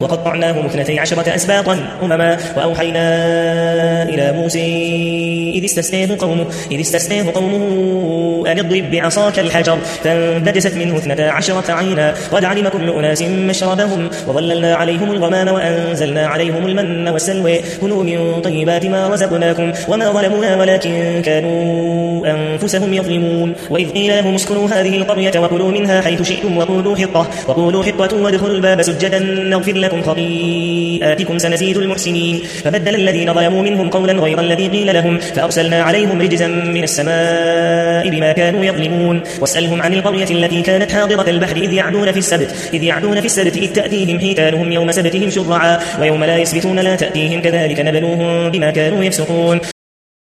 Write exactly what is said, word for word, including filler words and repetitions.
وقطعناهم اثنتي عشرة أسباطا أمما وأوحينا إلى موسى إذ استسقيه قومه, إذ استسقيه قومه أن اضرب بعصاك الحجر فانبجست منه اثنتا عشرة عينا قد علم كل أناس مشربهم وظللنا عليهم الغمام وأنزلنا عليهم المن والسلوى كلوا من طيبات ما رزقناكم وما ظلمونا ولكن كانوا أنفسهم يظلمون وإذ قيل لهم اسكنوا هذه القرية وكلوا منها حيث شئتم وقولوا حطة, وقولوا حطة وادخلوا الباب سجدا نغفر لكم خطيئاتكم سنزيد المحسنين فبدل الذين ظلموا منهم قولا غير الذي قيل لهم فأرسلنا عليهم رجزا من السماء بما كانوا يظلمون واسألهم عن القرية التي كانت حاضرة البحر إذ يعدون في السبت إذ يعدون في السبت إذ تأتيهم حيتانهم يوم سبتهم شرعا ويوم لا يسبتون لا تأتيهم كذلك نبلوهم بما كانوا يفسقون